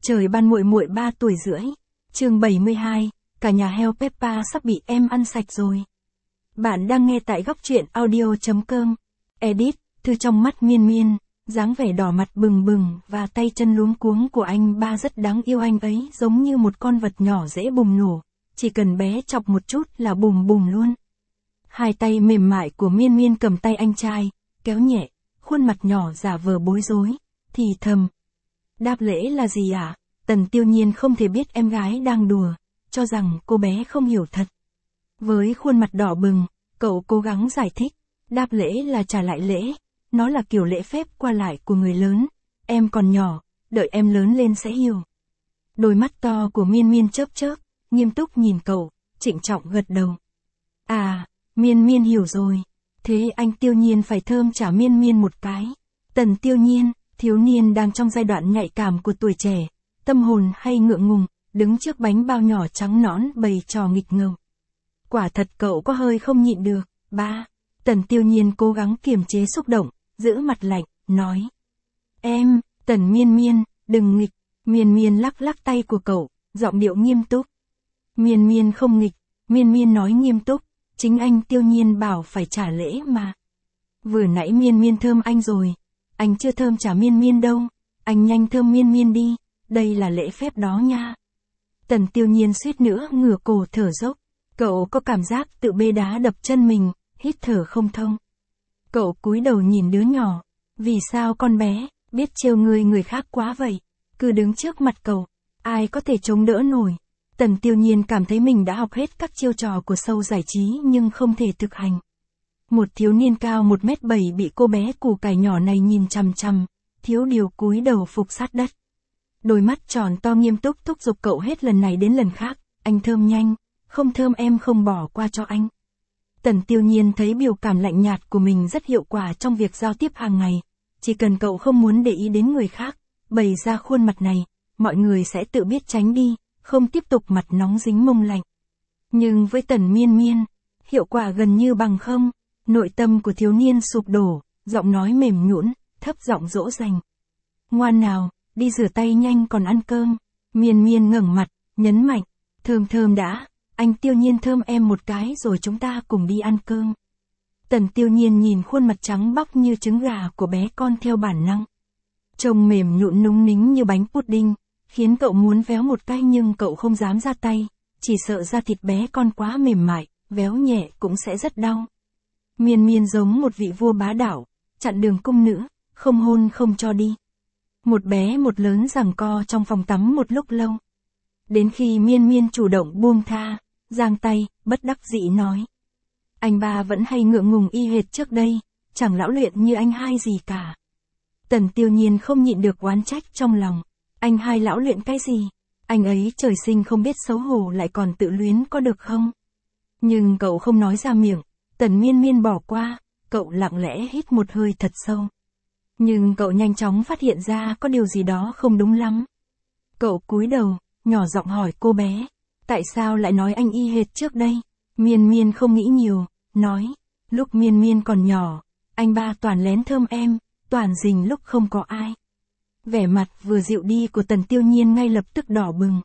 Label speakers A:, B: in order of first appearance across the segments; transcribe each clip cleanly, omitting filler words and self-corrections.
A: Trời ban muội muội 3 tuổi rưỡi. Chương 72, cả nhà heo Peppa sắp bị em ăn sạch rồi. Bạn đang nghe tại góc truyện audio.com. Edit, thư trong mắt Miên Miên, dáng vẻ đỏ mặt bừng bừng và tay chân luống cuống của anh ba rất đáng yêu, anh ấy giống như một con vật nhỏ dễ bùng nổ, chỉ cần bé chọc một chút là bùng bùng luôn. Hai tay mềm mại của Miên Miên cầm tay anh trai, kéo nhẹ, khuôn mặt nhỏ giả vờ bối rối, thì thầm. Đáp lễ là gì ạ? Tần Tiêu Nhiên không thể biết em gái đang đùa, cho rằng cô bé không hiểu thật. Với khuôn mặt đỏ bừng, cậu cố gắng giải thích, đáp lễ là trả lại lễ, nó là kiểu lễ phép qua lại của người lớn, em còn nhỏ, đợi em lớn lên sẽ hiểu. Đôi mắt to của Miên Miên chớp chớp, nghiêm túc nhìn cậu, trịnh trọng gật đầu. À, Miên Miên hiểu rồi, thế anh Tiêu Nhiên phải thơm trả Miên Miên một cái. Tần Tiêu Nhiên, thiếu niên đang trong giai đoạn nhạy cảm của tuổi trẻ, tâm hồn hay ngượng ngùng, đứng trước bánh bao nhỏ trắng nõn bày trò nghịch ngợm. Quả thật cậu có hơi không nhịn được. Ba, Tần Tiêu Nhiên cố gắng kiềm chế xúc động, giữ mặt lạnh, nói. Em, Tần Miên Miên, đừng nghịch. Miên Miên lắc lắc tay của cậu, giọng điệu nghiêm túc. Miên Miên không nghịch, Miên Miên nói nghiêm túc, chính anh Tiêu Nhiên bảo phải trả lễ mà. Vừa nãy Miên Miên thơm anh rồi, anh chưa thơm trả Miên Miên đâu, anh nhanh thơm Miên Miên đi, đây là lễ phép đó nha. Tần Tiêu Nhiên suýt nữa ngửa cổ thở dốc, cậu có cảm giác tự bê đá đập chân mình, hít thở không thông. Cậu cúi đầu nhìn đứa nhỏ, vì sao con bé, biết trêu người khác quá vậy, cứ đứng trước mặt cậu, ai có thể chống đỡ nổi. Tần Tiêu Nhiên cảm thấy mình đã học hết các chiêu trò của show giải trí nhưng không thể thực hành. Một thiếu niên cao 1m7 bị cô bé củ cải nhỏ này nhìn chằm chằm, thiếu điều cúi đầu phục sát đất. Đôi mắt tròn to nghiêm túc thúc giục cậu hết lần này đến lần khác, anh thơm nhanh, không thơm em không bỏ qua cho anh. Tần Tiêu Nhiên thấy biểu cảm lạnh nhạt của mình rất hiệu quả trong việc giao tiếp hàng ngày, chỉ cần cậu không muốn để ý đến người khác, bày ra khuôn mặt này, mọi người sẽ tự biết tránh đi, không tiếp tục mặt nóng dính mông lạnh. Nhưng với Tần Miên Miên, hiệu quả gần như bằng không, nội tâm của thiếu niên sụp đổ, giọng nói mềm nhũn, thấp giọng dỗ dành. Ngoan nào, đi rửa tay nhanh còn ăn cơm. Miên Miên ngẩng mặt, nhấn mạnh, thơm đã, anh Tiêu Nhiên thơm em một cái rồi chúng ta cùng đi ăn cơm. Tần Tiêu Nhiên nhìn khuôn mặt trắng bóc như trứng gà của bé con theo bản năng. Trông mềm nhũn núng nính như bánh pudding, khiến cậu muốn véo một cái nhưng cậu không dám ra tay, chỉ sợ da thịt bé con quá mềm mại, véo nhẹ cũng sẽ rất đau. Miên Miên giống một vị vua bá đạo, chặn đường cung nữ, không hôn không cho đi. Một bé một lớn giằng co trong phòng tắm một lúc lâu. Đến khi Miên Miên chủ động buông tha, giang tay, bất đắc dĩ nói. Anh ba vẫn hay ngượng ngùng y hệt trước đây, chẳng lão luyện như anh hai gì cả. Tần Tiêu Nhiên không nhịn được oán trách trong lòng. Anh hai lão luyện cái gì? Anh ấy trời sinh không biết xấu hổ lại còn tự luyến có được không? Nhưng cậu không nói ra miệng, Tần Miên Miên bỏ qua, cậu lặng lẽ hít một hơi thật sâu. Nhưng cậu nhanh chóng phát hiện ra có điều gì đó không đúng lắm. Cậu cúi đầu, nhỏ giọng hỏi cô bé, tại sao lại nói anh y hệt trước đây? Miên Miên không nghĩ nhiều, nói, lúc Miên Miên còn nhỏ, anh ba toàn lén thơm em, toàn rình lúc không có ai. Vẻ mặt vừa dịu đi của Tần Tiêu Nhiên ngay lập tức đỏ bừng.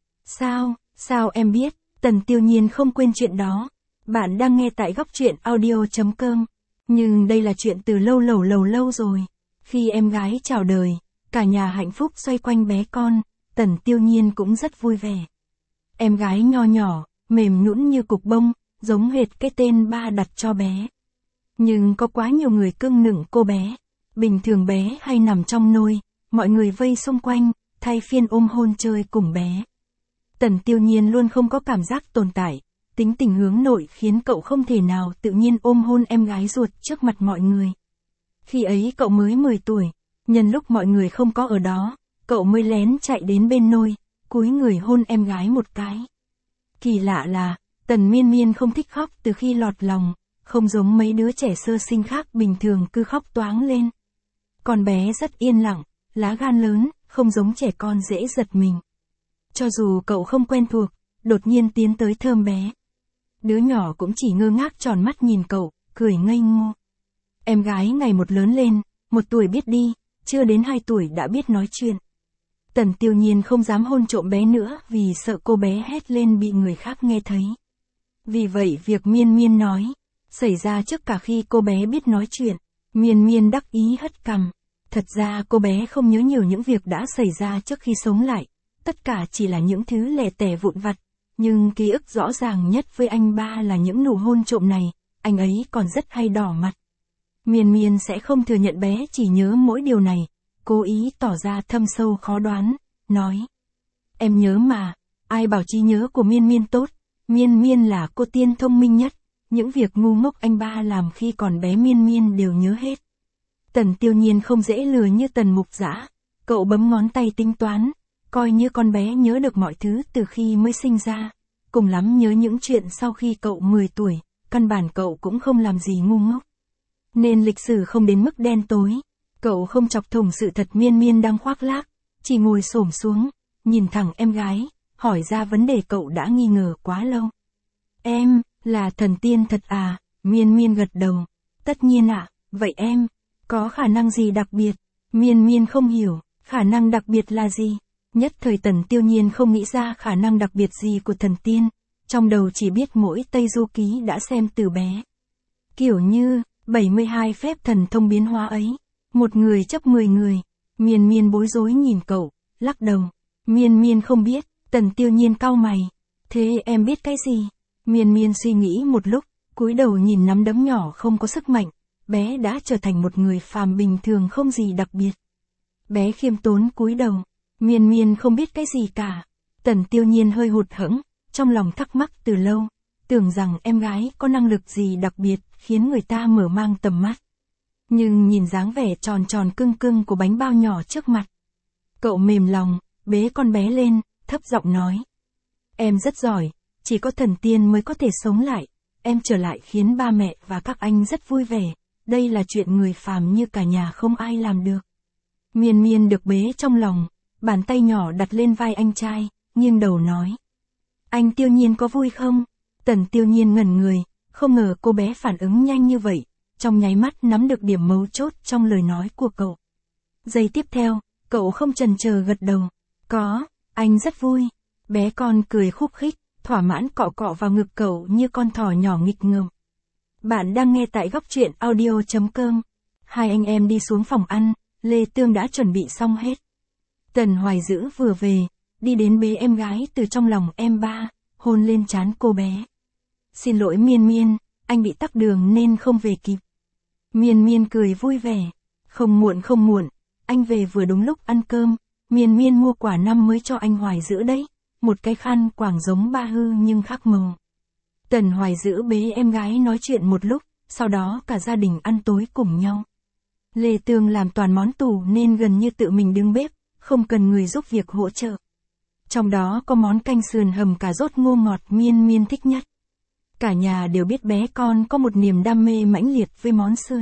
A: Sao em biết? Tần Tiêu Nhiên không quên chuyện đó. Bạn đang nghe tại góc truyện audio.com. Nhưng đây là chuyện từ lâu rồi. Khi em gái chào đời, cả nhà hạnh phúc xoay quanh bé con, Tần Tiêu Nhiên cũng rất vui vẻ. Em gái nho nhỏ, mềm nhũn như cục bông, giống hệt cái tên ba đặt cho bé. Nhưng có quá nhiều người cưng nựng cô bé. Bình thường bé hay nằm trong nôi, mọi người vây xung quanh, thay phiên ôm hôn chơi cùng bé. Tần Tiêu Nhiên luôn không có cảm giác tồn tại, tính tình hướng nội khiến cậu không thể nào tự nhiên ôm hôn em gái ruột trước mặt mọi người. Khi ấy cậu mới 10 tuổi, nhân lúc mọi người không có ở đó, cậu mới lén chạy đến bên nôi, cúi người hôn em gái một cái. Kỳ lạ là, Tần Miên Miên không thích khóc từ khi lọt lòng, không giống mấy đứa trẻ sơ sinh khác bình thường cứ khóc toáng lên. Con bé rất yên lặng, lá gan lớn, không giống trẻ con dễ giật mình. Cho dù cậu không quen thuộc, đột nhiên tiến tới thơm bé. Đứa nhỏ cũng chỉ ngơ ngác tròn mắt nhìn cậu, cười ngây ngô. Em gái ngày một lớn lên, 1 tuổi biết đi, chưa đến 2 tuổi đã biết nói chuyện. Tần Tiêu Nhiên không dám hôn trộm bé nữa vì sợ cô bé hét lên bị người khác nghe thấy. Vì vậy việc Miên Miên nói, xảy ra trước cả khi cô bé biết nói chuyện. Miên Miên đắc ý hất cằm. Thật ra cô bé không nhớ nhiều những việc đã xảy ra trước khi sống lại. Tất cả chỉ là những thứ lẻ tẻ vụn vặt. Nhưng ký ức rõ ràng nhất với anh ba là những nụ hôn trộm này, anh ấy còn rất hay đỏ mặt. Miên Miên sẽ không thừa nhận bé chỉ nhớ mỗi điều này, cố ý tỏ ra thâm sâu khó đoán, nói. Em nhớ mà, ai bảo trí nhớ của Miên Miên tốt, Miên Miên là cô tiên thông minh nhất, những việc ngu ngốc anh ba làm khi còn bé Miên Miên đều nhớ hết. Tần Tiêu Nhiên không dễ lừa như Tần Mục Dã, cậu bấm ngón tay tính toán, coi như con bé nhớ được mọi thứ từ khi mới sinh ra, cùng lắm nhớ những chuyện sau khi cậu 10 tuổi, căn bản cậu cũng không làm gì ngu ngốc. Nên lịch sử không đến mức đen tối, cậu không chọc thủng sự thật Miên Miên đang khoác lác, chỉ ngồi xổm xuống, nhìn thẳng em gái, hỏi ra vấn đề cậu đã nghi ngờ quá lâu. Em, là thần tiên thật à? Miên Miên gật đầu. Tất nhiên ạ, vậy em, có khả năng gì đặc biệt? Miên Miên không hiểu, khả năng đặc biệt là gì? Nhất thời Tần Tiêu Nhiên không nghĩ ra khả năng đặc biệt gì của thần tiên, trong đầu chỉ biết mỗi Tây Du Ký đã xem từ bé. Kiểu như, 72 phép thần thông biến hóa ấy, một người chấp 10 người. Miên Miên bối rối nhìn cậu, lắc đầu. Miên Miên không biết. Tần Tiêu Nhiên cau mày. Thế em biết cái gì? Miên Miên suy nghĩ một lúc, cúi đầu nhìn nắm đấm nhỏ không có sức mạnh, bé đã trở thành một người phàm bình thường không gì đặc biệt. Bé khiêm tốn cúi đầu, Miên Miên không biết cái gì cả. Tần Tiêu Nhiên hơi hụt hẫng, trong lòng thắc mắc từ lâu, tưởng rằng em gái có năng lực gì đặc biệt khiến người ta mở mang tầm mắt. Nhưng nhìn dáng vẻ tròn tròn cưng cưng của bánh bao nhỏ trước mặt, cậu mềm lòng, bế con bé lên, thấp giọng nói. Em rất giỏi, chỉ có thần tiên mới có thể sống lại, em trở lại khiến ba mẹ và các anh rất vui vẻ, đây là chuyện người phàm như cả nhà không ai làm được. Miên Miên được bế trong lòng, bàn tay nhỏ đặt lên vai anh trai, nghiêng đầu nói. Anh Tiêu Nhiên có vui không? Tần Tiêu Nhiên ngẩn người, không ngờ cô bé phản ứng nhanh như vậy, trong nháy mắt nắm được điểm mấu chốt trong lời nói của cậu. Giây tiếp theo, cậu không chần chờ gật đầu. Có, anh rất vui. Bé con cười khúc khích, thỏa mãn cọ cọ vào ngực cậu như con thỏ nhỏ nghịch ngợm. Bạn đang nghe tại góc truyện audio.com. Hai anh em đi xuống phòng ăn, Lê Tương đã chuẩn bị xong hết. Tần Hoài Dữ vừa về, đi đến bế em gái từ trong lòng em ba, hôn lên trán cô bé. Xin lỗi Miên Miên, anh bị tắc đường nên không về kịp. Miên Miên cười vui vẻ. Không muộn, anh về vừa đúng lúc ăn cơm. Miên Miên mua quả năm mới cho anh Hoài Dữ đấy. Một cái khăn quàng giống ba hư nhưng khác màu. Tần Hoài Dữ bế em gái nói chuyện một lúc, sau đó cả gia đình ăn tối cùng nhau. Lê Tương làm toàn món tủ nên gần như tự mình đứng bếp, không cần người giúp việc hỗ trợ. Trong đó có món canh sườn hầm cà rốt ngô ngọt Miên Miên thích nhất. Cả nhà đều biết bé con có một niềm đam mê mãnh liệt với món sườn.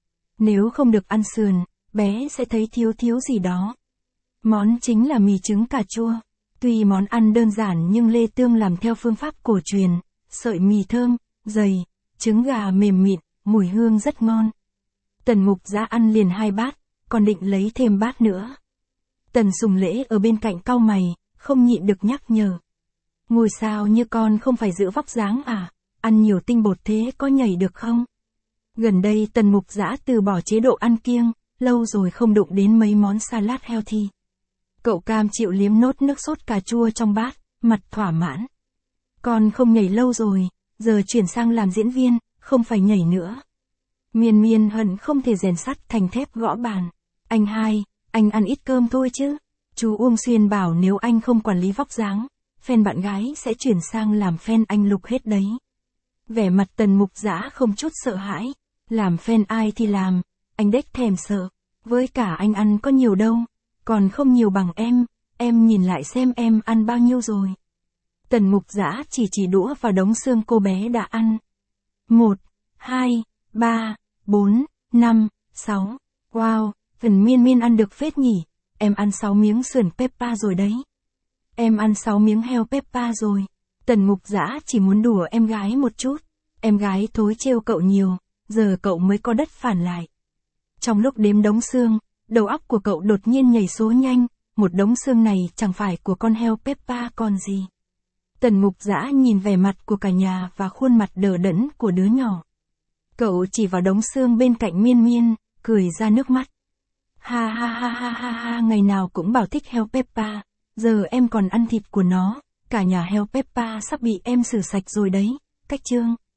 A: Nếu không được ăn sườn, bé sẽ thấy thiếu gì đó. Món chính là mì trứng cà chua. Tuy món ăn đơn giản nhưng Lê Tương làm theo phương pháp cổ truyền, sợi mì thơm, dày, trứng gà mềm mịn, mùi hương rất ngon. Tần Mục Dã ăn liền 2 bát, còn định lấy thêm bát nữa. Tần Sùng Lễ ở bên cạnh cau mày, không nhịn được nhắc nhở. Ngôi sao như con không phải giữ vóc dáng à, ăn nhiều tinh bột thế có nhảy được không? Gần đây Tần Mục Dã từ bỏ chế độ ăn kiêng, lâu rồi không đụng đến mấy món salad healthy. Cậu cam chịu liếm nốt nước sốt cà chua trong bát, mặt thỏa mãn. Con không nhảy lâu rồi, giờ chuyển sang làm diễn viên, không phải nhảy nữa. Miên Miên hận không thể rèn sắt thành thép gõ bàn. Anh hai, anh ăn ít cơm thôi chứ. Chú Uông Xuyên bảo nếu anh không quản lý vóc dáng, fan bạn gái sẽ chuyển sang làm fan anh Lục hết đấy. Vẻ mặt Tần Mục Dã không chút sợ hãi. Làm fan ai thì làm, anh đếch thèm sợ. Với cả anh ăn có nhiều đâu, còn không nhiều bằng em nhìn lại xem em ăn bao nhiêu rồi. Tần Mục Dã chỉ đũa vào đống xương cô bé đã ăn. 1, 2, 3, 4, 5, 6. Wow, phần Miên Miên ăn được phết nhỉ. Em ăn 6 miếng sườn peppa rồi đấy. Em ăn 6 miếng heo peppa rồi. Tần Mục Dã chỉ muốn đùa em gái một chút. Em gái thối trêu cậu nhiều, giờ cậu mới có đất phản lại. Trong lúc đếm đống xương, đầu óc của cậu đột nhiên nhảy số nhanh, một đống xương này chẳng phải của con heo Peppa còn gì. Tần Mục Dã nhìn vẻ mặt của cả nhà và khuôn mặt đờ đẫn của đứa nhỏ. Cậu chỉ vào đống xương bên cạnh Miên Miên, cười ra nước mắt. Ha ha ha ha ha ha, ngày nào cũng bảo thích heo Peppa, giờ em còn ăn thịt của nó, cả nhà heo Peppa sắp bị em xử sạch rồi đấy. Cách chương